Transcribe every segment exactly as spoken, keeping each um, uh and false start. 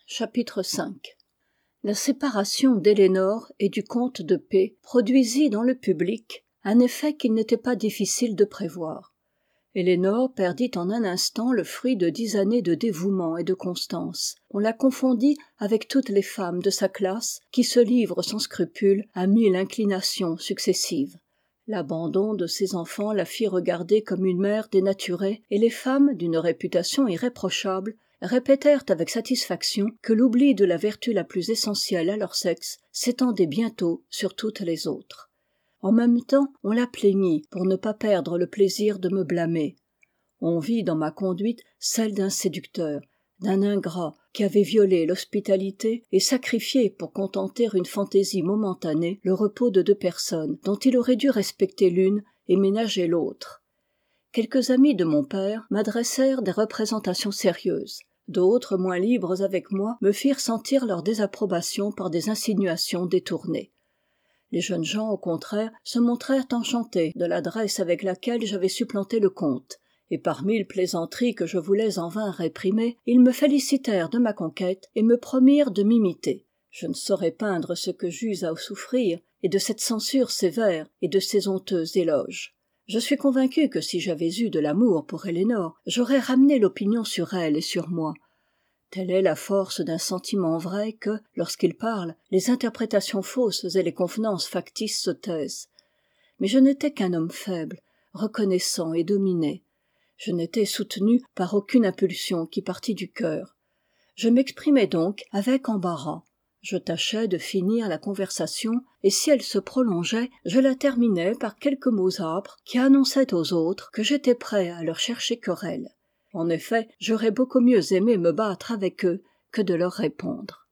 Chapitre cinq. La séparation d'Elénore et du comte de P produisit dans le public un effet qu'il n'était pas difficile de prévoir. Elénore perdit en un instant le fruit de dix années de dévouement et de constance. On la confondit avec toutes les femmes de sa classe qui se livrent sans scrupule à mille inclinations successives. L'abandon de ses enfants la fit regarder comme une mère dénaturée, et les femmes, d'une réputation irréprochable, répétèrent avec satisfaction que l'oubli de la vertu la plus essentielle à leur sexe s'étendait bientôt sur toutes les autres. En même temps, on la plaignit pour ne pas perdre le plaisir de me blâmer. On vit dans ma conduite celle d'un séducteur, d'un ingrat qui avait violé l'hospitalité et sacrifié pour contenter une fantaisie momentanée le repos de deux personnes dont il aurait dû respecter l'une et ménager l'autre. Quelques amis de mon père m'adressèrent des représentations sérieuses. D'autres, moins libres avec moi, me firent sentir leur désapprobation par des insinuations détournées. Les jeunes gens, au contraire, se montrèrent enchantés de l'adresse avec laquelle j'avais supplanté le comte, et par mille plaisanteries que je voulais en vain réprimer, ils me félicitèrent de ma conquête et me promirent de m'imiter. Je ne saurais peindre ce que j'eus à souffrir, et de cette censure sévère et de ces honteux éloges. Je suis convaincu que si j'avais eu de l'amour pour Elénore, j'aurais ramené l'opinion sur elle et sur moi. Telle est la force d'un sentiment vrai que, lorsqu'il parle, les interprétations fausses et les convenances factices se taisent. Mais je n'étais qu'un homme faible, reconnaissant et dominé. Je n'étais soutenu par aucune impulsion qui partît du cœur. Je m'exprimais donc avec embarras. Je tâchais de finir la conversation, et si elle se prolongeait, je la terminais par quelques mots âpres qui annonçaient aux autres que j'étais prêt à leur chercher querelle. En effet, j'aurais beaucoup mieux aimé me battre avec eux que de leur répondre.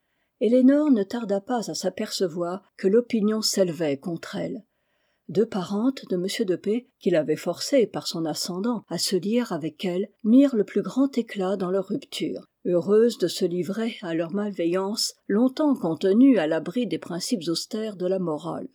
Elénore ne tarda pas à s'apercevoir que l'opinion s'élevait contre elle. Deux parentes de M de P, qui l'avaient forcée par son ascendant à se lier avec elle, mirent le plus grand éclat dans leur rupture. Heureuses de se livrer à leur malveillance, longtemps contenues à l'abri des principes austères de la morale.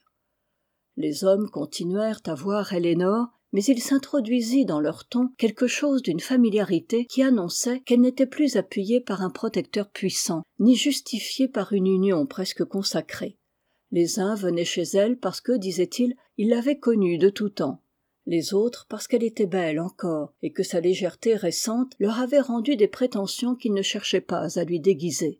Les hommes continuèrent à voir Elénore, mais il s'introduisit dans leur ton quelque chose d'une familiarité qui annonçait qu'elle n'était plus appuyée par un protecteur puissant, ni justifiée par une union presque consacrée. Les uns venaient chez elle parce que, disaient-ils, ils l'avaient connue de tout temps. Les autres parce qu'elle était belle encore, et que sa légèreté récente leur avait rendu des prétentions qu'ils ne cherchaient pas à lui déguiser.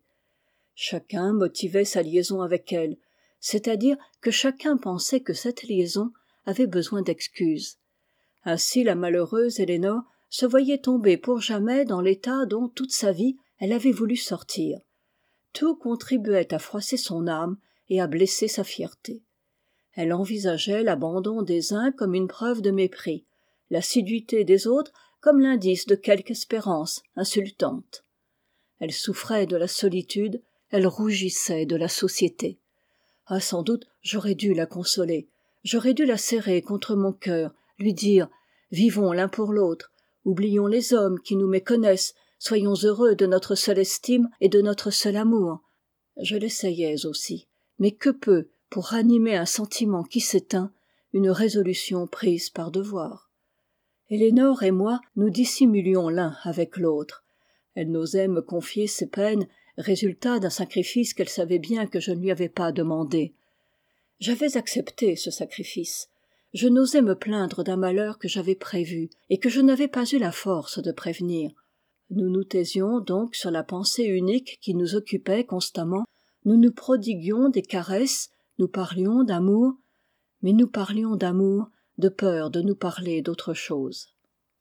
Chacun motivait sa liaison avec elle, c'est-à-dire que chacun pensait que cette liaison avait besoin d'excuses. Ainsi la malheureuse Elénore se voyait tomber pour jamais dans l'état dont toute sa vie elle avait voulu sortir. Tout contribuait à froisser son âme et à blesser sa fierté. Elle envisageait l'abandon des uns comme une preuve de mépris, l'assiduité des autres comme l'indice de quelque espérance insultante. Elle souffrait de la solitude, elle rougissait de la société. Ah, sans doute, j'aurais dû la consoler, j'aurais dû la serrer contre mon cœur, lui dire « Vivons l'un pour l'autre, oublions les hommes qui nous méconnaissent, soyons heureux de notre seule estime et de notre seul amour. » Je l'essayais aussi, mais que peut, pour ranimer un sentiment qui s'éteint, une résolution prise par devoir. Elénore et moi nous dissimulions l'un avec l'autre. Elle n'osait me confier ses peines, résultat d'un sacrifice qu'elle savait bien que je ne lui avais pas demandé. J'avais accepté ce sacrifice. Je n'osais me plaindre d'un malheur que j'avais prévu et que je n'avais pas eu la force de prévenir. Nous nous taisions donc sur la pensée unique qui nous occupait constamment, nous nous prodiguions des caresses, nous parlions d'amour, mais nous parlions d'amour de peur de nous parler d'autre chose.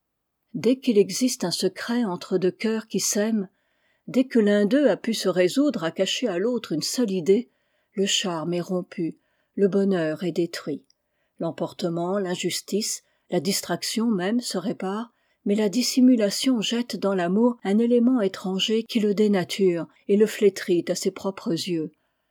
Dès qu'il existe un secret entre deux cœurs qui s'aiment, dès que l'un d'eux a pu se résoudre à cacher à l'autre une seule idée, le charme est rompu, le bonheur est détruit. L'emportement, l'injustice, la distraction même se réparent, mais la dissimulation jette dans l'amour un élément étranger qui le dénature et le flétrit à ses propres yeux.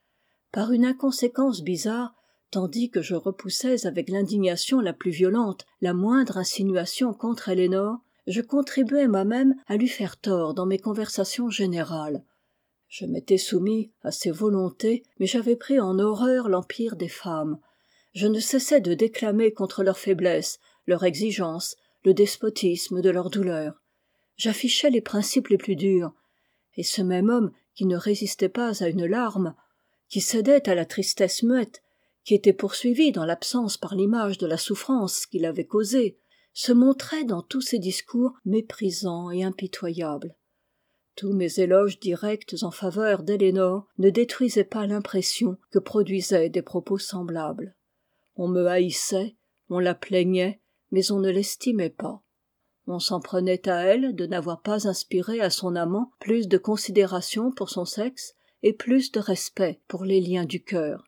Par une inconséquence bizarre, tandis que je repoussais avec l'indignation la plus violente la moindre insinuation contre Elénore, je contribuais moi-même à lui faire tort dans mes conversations générales. Je m'étais soumis à ses volontés, mais j'avais pris en horreur l'empire des femmes. Je ne cessais de déclamer contre leur faiblesse, leur exigence, le despotisme de leur douleur. J'affichais les principes les plus durs, et ce même homme qui ne résistait pas à une larme, qui cédait à la tristesse muette, qui était poursuivi dans l'absence par l'image de la souffrance qu'il avait causée, se montrait dans tous ses discours méprisant et impitoyable. Tous mes éloges directs en faveur d'Elénore ne détruisaient pas l'impression que produisaient des propos semblables. On me haïssait, on la plaignait, mais on ne l'estimait pas. On s'en prenait à elle de n'avoir pas inspiré à son amant plus de considération pour son sexe et plus de respect pour les liens du cœur.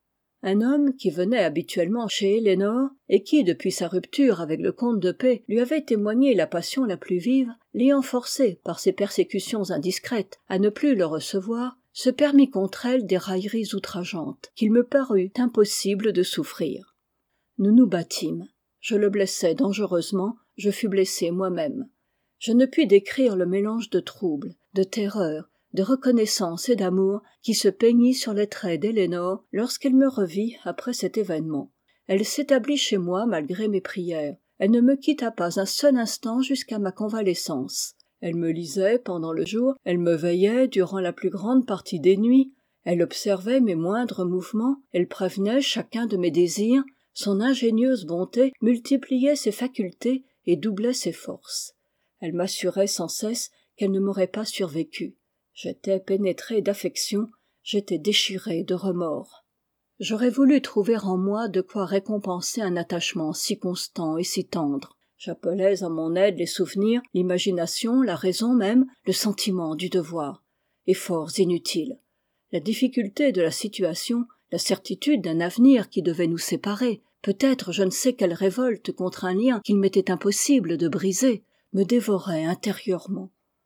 Un homme qui venait habituellement chez Elénore et qui, depuis sa rupture avec le comte de P, lui avait témoigné la passion la plus vive, l'ayant forcé par ses persécutions indiscrètes à ne plus le recevoir, se permit contre elle des railleries outrageantes qu'il me parut impossible de souffrir. Nous nous battîmes. Je le blessai dangereusement, je fus blessé moi-même. Je ne puis décrire le mélange de trouble, de terreur, de reconnaissance et d'amour qui se peignit sur les traits d'Elénore lorsqu'elle me revit après cet événement. Elle s'établit chez moi malgré mes prières. Elle ne me quitta pas un seul instant jusqu'à ma convalescence. Elle me lisait pendant le jour, elle me veillait durant la plus grande partie des nuits, elle observait mes moindres mouvements, elle prévenait chacun de mes désirs, son ingénieuse bonté multipliait ses facultés et doublait ses forces. Elle m'assurait sans cesse qu'elle ne m'aurait pas survécu. J'étais pénétré d'affection, j'étais déchiré de remords. J'aurais voulu trouver en moi de quoi récompenser un attachement si constant et si tendre. J'appelais à mon aide les souvenirs, l'imagination, la raison même, le sentiment du devoir. Efforts inutiles. La difficulté de la situation, la certitude d'un avenir qui devait nous séparer, peut-être je ne sais quelle révolte contre un lien qu'il m'était impossible de briser, me dévoraient intérieurement.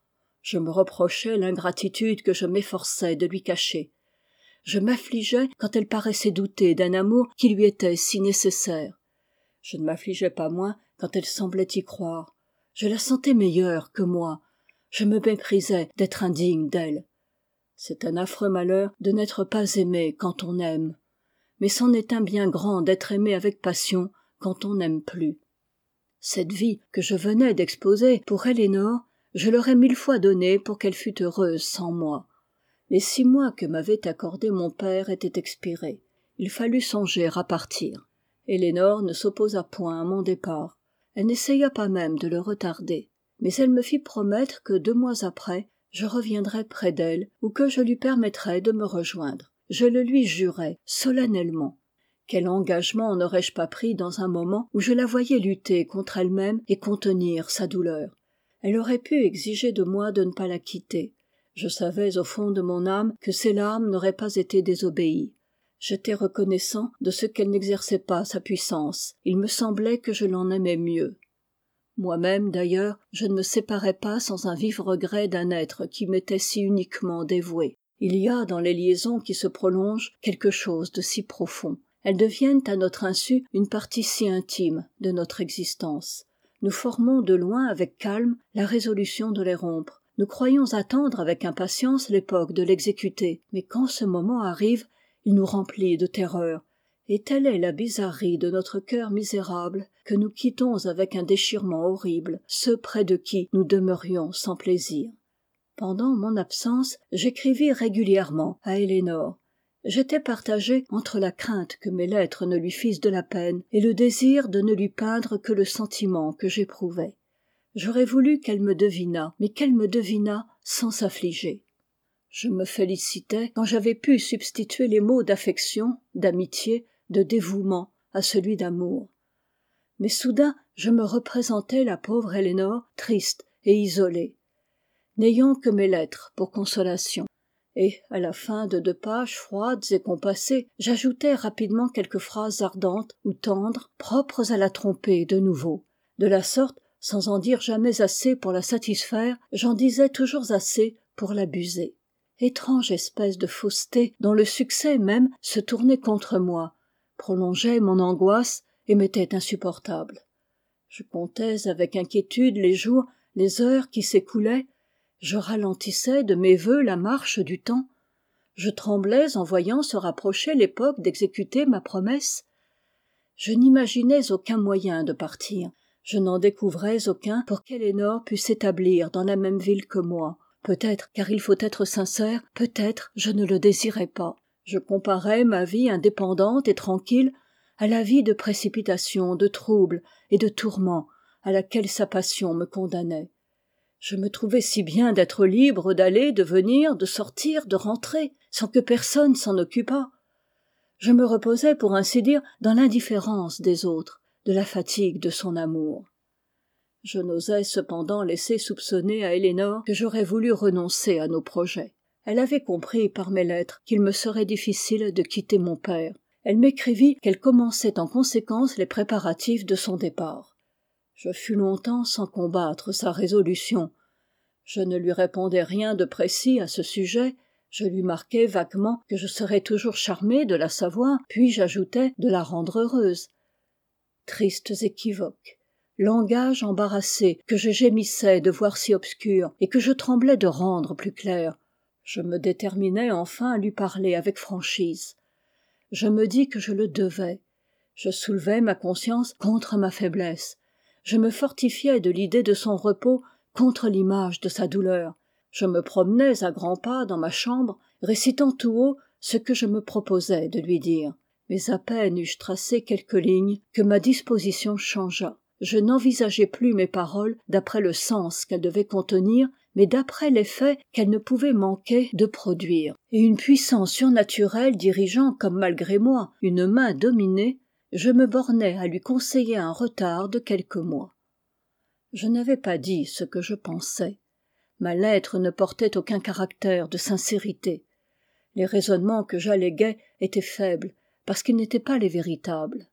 Je me reprochais l'ingratitude que je m'efforçais de lui cacher. Je m'affligeais quand elle paraissait douter d'un amour qui lui était si nécessaire. Je ne m'affligeais pas moins quand elle semblait y croire. Je la sentais meilleure que moi. Je me méprisais d'être indigne d'elle. C'est un affreux malheur de n'être pas aimé quand on aime. Mais c'en est un bien grand d'être aimé avec passion quand on n'aime plus. Cette vie que je venais d'exposer pour Elénore, je l'aurais mille fois donnée pour qu'elle fût heureuse sans moi. Les six mois que m'avait accordés mon père étaient expirés. Il fallut songer à partir. Elénore ne s'opposa point à mon départ. Elle n'essaya pas même de le retarder. Mais elle me fit promettre que deux mois après, je reviendrais près d'elle ou que je lui permettrais de me rejoindre. Je le lui jurai, solennellement. Quel engagement n'aurais-je pas pris dans un moment où je la voyais lutter contre elle-même et contenir sa douleur. Elle aurait pu exiger de moi de ne pas la quitter. Je savais au fond de mon âme que ses larmes n'auraient pas été désobéies. J'étais reconnaissant de ce qu'elle n'exerçait pas sa puissance. Il me semblait que je l'en aimais mieux. Moi-même, d'ailleurs, je ne me séparais pas sans un vif regret d'un être qui m'était si uniquement dévoué. Il y a dans les liaisons qui se prolongent quelque chose de si profond. Elles deviennent à notre insu une partie si intime de notre existence. Nous formons de loin avec calme la résolution de les rompre. Nous croyons attendre avec impatience l'époque de l'exécuter, mais quand ce moment arrive, il nous remplit de terreur. Et telle est la bizarrerie de notre cœur misérable que nous quittons avec un déchirement horrible ceux près de qui nous demeurions sans plaisir. Pendant mon absence, j'écrivis régulièrement à Elénore. J'étais partagé entre la crainte que mes lettres ne lui fissent de la peine et le désir de ne lui peindre que le sentiment que j'éprouvais. J'aurais voulu qu'elle me devinât, mais qu'elle me devinât sans s'affliger. Je me félicitais quand j'avais pu substituer les mots d'affection, d'amitié, de dévouement à celui d'amour. Mais soudain, je me représentais la pauvre Elénore, triste et isolée, n'ayant que mes lettres pour consolation. Et, à la fin de deux pages froides et compassées, j'ajoutais rapidement quelques phrases ardentes ou tendres, propres à la tromper de nouveau. De la sorte, sans en dire jamais assez pour la satisfaire, j'en disais toujours assez pour l'abuser. Étrange espèce de fausseté dont le succès même se tournait contre moi, prolongeait mon angoisse et m'était insupportable. Je comptais avec inquiétude les jours, les heures qui s'écoulaient. Je ralentissais de mes vœux la marche du temps. Je tremblais en voyant se rapprocher l'époque d'exécuter ma promesse. Je n'imaginais aucun moyen de partir. Je n'en découvrais aucun pour qu'Elénore pût s'établir dans la même ville que moi, Peut-être, car il faut être sincère, peut-être je ne le désirais pas. Je comparais ma vie indépendante et tranquille à la vie de précipitation, de trouble et de tourment à laquelle sa passion me condamnait. Je me trouvais si bien d'être libre d'aller, de venir, de sortir, de rentrer, sans que personne s'en occupât. Je me reposais, pour ainsi dire, dans l'indifférence des autres, de la fatigue de son amour. Je n'osais cependant laisser soupçonner à Elénore que j'aurais voulu renoncer à nos projets. Elle avait compris par mes lettres qu'il me serait difficile de quitter mon père. Elle m'écrivit qu'elle commençait en conséquence les préparatifs de son départ. Je fus longtemps sans combattre sa résolution. Je ne lui répondais rien de précis à ce sujet. Je lui marquai vaguement que je serais toujours charmé de la savoir, puis j'ajoutais de la rendre heureuse. Tristes équivoques, langage embarrassé que je gémissais de voir si obscur et que je tremblais de rendre plus clair. Je me déterminai enfin à lui parler avec franchise. Je me dis que je le devais. Je soulevai ma conscience contre ma faiblesse. Je me fortifiai de l'idée de son repos contre l'image de sa douleur. Je me promenais à grands pas dans ma chambre, récitant tout haut ce que je me proposais de lui dire. Mais à peine eus-je tracé quelques lignes que ma disposition changea. Je n'envisageais plus mes paroles d'après le sens qu'elles devaient contenir, mais d'après l'effet qu'elles ne pouvaient manquer de produire. Et une puissance surnaturelle dirigeant, comme malgré moi, une main dominée, je me bornai à lui conseiller un retard de quelques mois. Je n'avais pas dit ce que je pensais. Ma lettre ne portait aucun caractère de sincérité. Les raisonnements que j'alléguais étaient faibles, parce qu'ils n'étaient pas les véritables.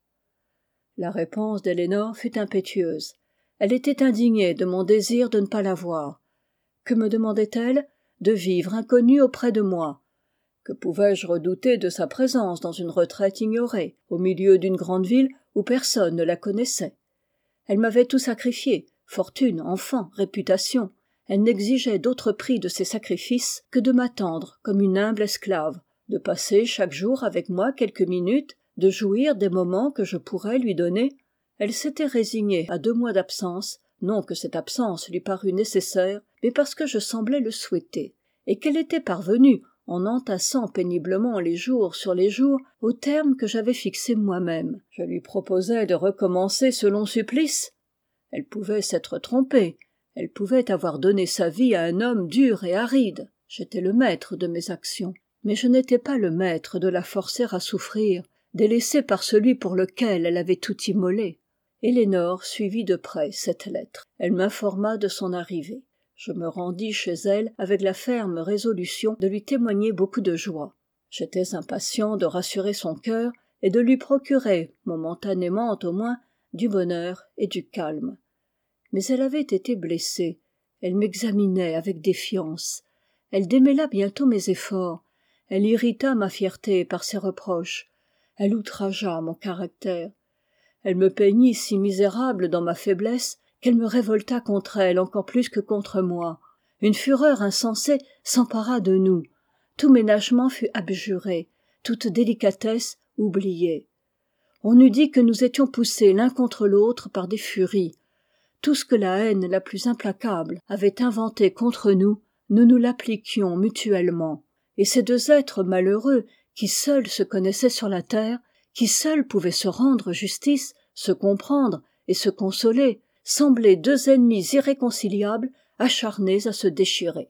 La réponse d'Elénore fut impétueuse. Elle était indignée de mon désir de ne pas la voir. Que me demandait-elle? De vivre inconnue auprès de moi. Que pouvais-je redouter de sa présence dans une retraite ignorée, au milieu d'une grande ville où personne ne la connaissait? Elle m'avait tout sacrifié, fortune, enfants, réputation. Elle n'exigeait d'autre prix de ces sacrifices que de m'attendre comme une humble esclave, de passer chaque jour avec moi quelques minutes, de jouir des moments que je pourrais lui donner. Elle s'était résignée à deux mois d'absence, non que cette absence lui parût nécessaire, mais parce que je semblais le souhaiter, et qu'elle était parvenue, en entassant péniblement les jours sur les jours, au terme que j'avais fixé moi-même. Je lui proposais de recommencer ce long supplice. Elle pouvait s'être trompée, elle pouvait avoir donné sa vie à un homme dur et aride. J'étais le maître de mes actions, mais je n'étais pas le maître de la forcer à souffrir, délaissée par celui pour lequel elle avait tout immolé. Elénore suivit de près cette lettre. Elle m'informa de son arrivée. Je me rendis chez elle avec la ferme résolution de lui témoigner beaucoup de joie. J'étais impatient de rassurer son cœur et de lui procurer, momentanément au moins, du bonheur et du calme. Mais elle avait été blessée. Elle m'examinait avec défiance. Elle démêla bientôt mes efforts. Elle irrita ma fierté par ses reproches. Elle outragea mon caractère. Elle me peignit si misérable dans ma faiblesse qu'elle me révolta contre elle encore plus que contre moi. Une fureur insensée s'empara de nous. Tout ménagement fut abjuré, toute délicatesse oubliée. On eût dit que nous étions poussés l'un contre l'autre par des furies. Tout ce que la haine la plus implacable avait inventé contre nous, nous nous l'appliquions mutuellement. Et ces deux êtres malheureux, qui seuls se connaissaient sur la terre, qui seuls pouvaient se rendre justice, se comprendre et se consoler, semblaient deux ennemis irréconciliables acharnés à se déchirer.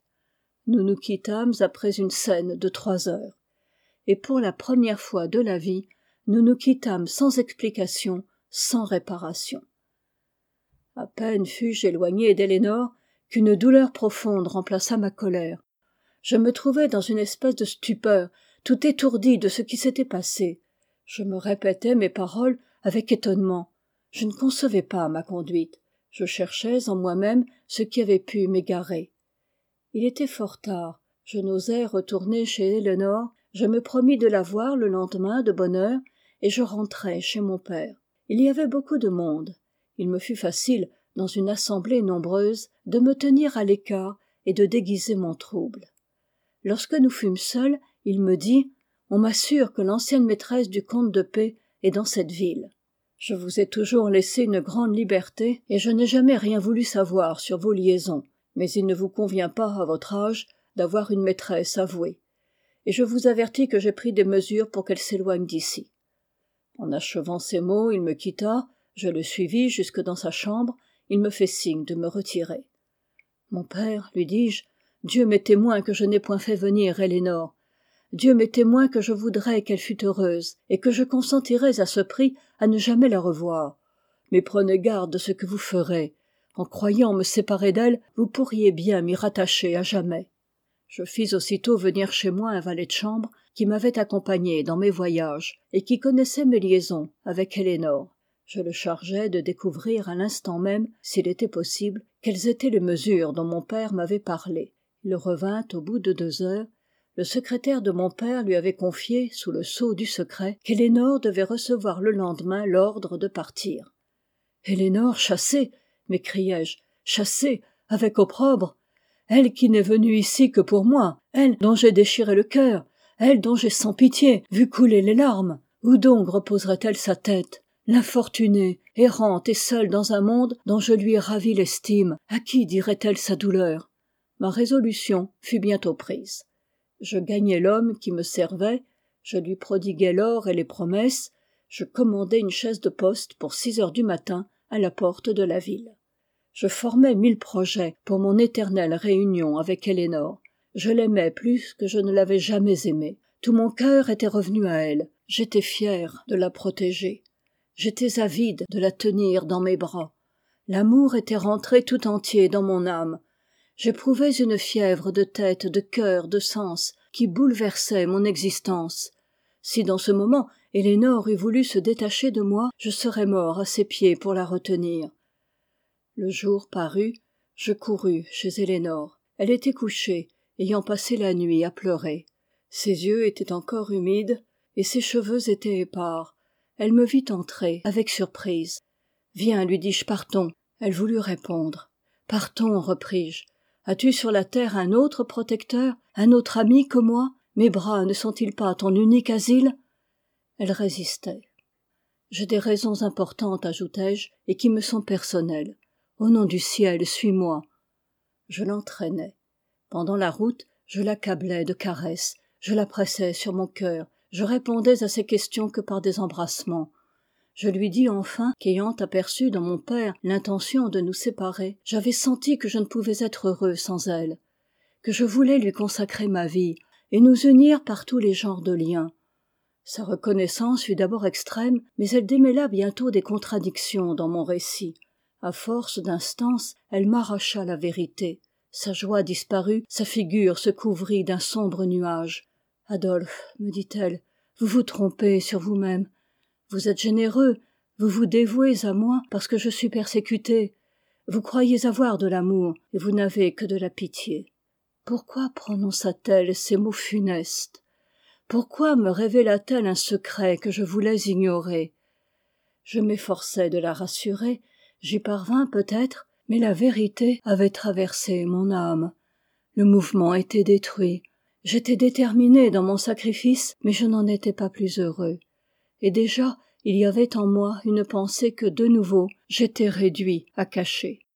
Nous nous quittâmes après une scène de trois heures. Et pour la première fois de la vie, nous nous quittâmes sans explication, sans réparation. À peine fus-je éloigné d'Elénore qu'une douleur profonde remplaça ma colère. Je me trouvais dans une espèce de stupeur, tout étourdi de ce qui s'était passé. Je me répétais mes paroles avec étonnement. Je ne concevais pas ma conduite. Je cherchais en moi-même ce qui avait pu m'égarer. Il était fort tard. Je n'osais retourner chez Elénore. Je me promis de la voir le lendemain de bonne heure et je rentrai chez mon père. Il y avait beaucoup de monde. Il me fut facile, dans une assemblée nombreuse, de me tenir à l'écart et de déguiser mon trouble. Lorsque nous fûmes seuls, il me dit « On m'assure que l'ancienne maîtresse du comte de P est dans cette ville. Je vous ai toujours laissé une grande liberté et je n'ai jamais rien voulu savoir sur vos liaisons. Mais il ne vous convient pas, à votre âge, d'avoir une maîtresse avouée. Et je vous avertis que j'ai pris des mesures pour qu'elle s'éloigne d'ici. » En achevant ces mots, il me quitta, je le suivis jusque dans sa chambre, il me fait signe de me retirer. « Mon père, lui dis-je, Dieu m'est témoin que je n'ai point fait venir Ellénore. Dieu m'est témoin que je voudrais qu'elle fût heureuse, et que je consentirais à ce prix à ne jamais la revoir. Mais prenez garde de ce que vous ferez. En croyant me séparer d'elle, vous pourriez bien m'y rattacher à jamais. » Je fis aussitôt venir chez moi un valet de chambre qui m'avait accompagné dans mes voyages et qui connaissait mes liaisons avec Ellénore. Je le chargeai de découvrir à l'instant même, s'il était possible, quelles étaient les mesures dont mon père m'avait parlé. Il revint au bout de deux heures. Le secrétaire de mon père lui avait confié, sous le sceau du secret, qu'Ellénore devait recevoir le lendemain l'ordre de partir. « Ellénore chassée !» m'écriai-je. « Chassée, avec opprobre ! Elle qui n'est venue ici que pour moi, elle dont j'ai déchiré le cœur, elle dont j'ai sans pitié vu couler les larmes. Où donc reposerait-elle sa tête, l'infortunée, errante et seule dans un monde dont je lui ai ravi l'estime? À qui dirait-elle sa douleur ?» Ma résolution fut bientôt prise. Je gagnai l'homme qui me servait, je lui prodiguai l'or et les promesses, je commandai une chaise de poste pour six heures du matin à la porte de la ville. Je formais mille projets pour mon éternelle réunion avec Ellénore. Je l'aimais plus que je ne l'avais jamais aimée. Tout mon cœur était revenu à elle. J'étais fier de la protéger. J'étais avide de la tenir dans mes bras. L'amour était rentré tout entier dans mon âme. J'éprouvais une fièvre de tête, de cœur, de sens, qui bouleversait mon existence. Si dans ce moment Ellénore eût voulu se détacher de moi, je serais mort à ses pieds pour la retenir. Le jour parut, je courus chez Ellénore. Elle était couchée, ayant passé la nuit à pleurer. Ses yeux étaient encore humides, et ses cheveux étaient épars. Elle me vit entrer, avec surprise. « Viens, lui dis-je, partons. » Elle voulut répondre. « Partons, repris-je. As-tu sur la terre un autre protecteur, un autre ami que moi? Mes bras ne sont-ils pas ton unique asile ?» Elle résistait. « J'ai des raisons importantes, ajoutai-je, et qui me sont personnelles. Au nom du ciel, suis-moi. » Je l'entraînai. Pendant la route, je l'accablais de caresses, je la pressais sur mon cœur, je répondais à ses questions que par des embrassements. Je lui dis enfin qu'ayant aperçu dans mon père l'intention de nous séparer, j'avais senti que je ne pouvais être heureux sans elle, que je voulais lui consacrer ma vie et nous unir par tous les genres de liens. Sa reconnaissance fut d'abord extrême, mais elle démêla bientôt des contradictions dans mon récit. À force d'instances, elle m'arracha la vérité. Sa joie disparut, sa figure se couvrit d'un sombre nuage. « Adolphe, me dit-elle, vous vous trompez sur vous-même. Vous êtes généreux, vous vous dévouez à moi parce que je suis persécutée. Vous croyez avoir de l'amour, et vous n'avez que de la pitié. Pourquoi prononça-t-elle ces mots funestes? Pourquoi me révéla-t-elle un secret que je voulais ignorer? Je m'efforçai de la rassurer, j'y parvins peut-être, mais la vérité avait traversé mon âme. Le mouvement était détruit. J'étais déterminé dans mon sacrifice, mais je n'en étais pas plus heureux. Et déjà, il y avait en moi une pensée que de nouveau j'étais réduit à cacher.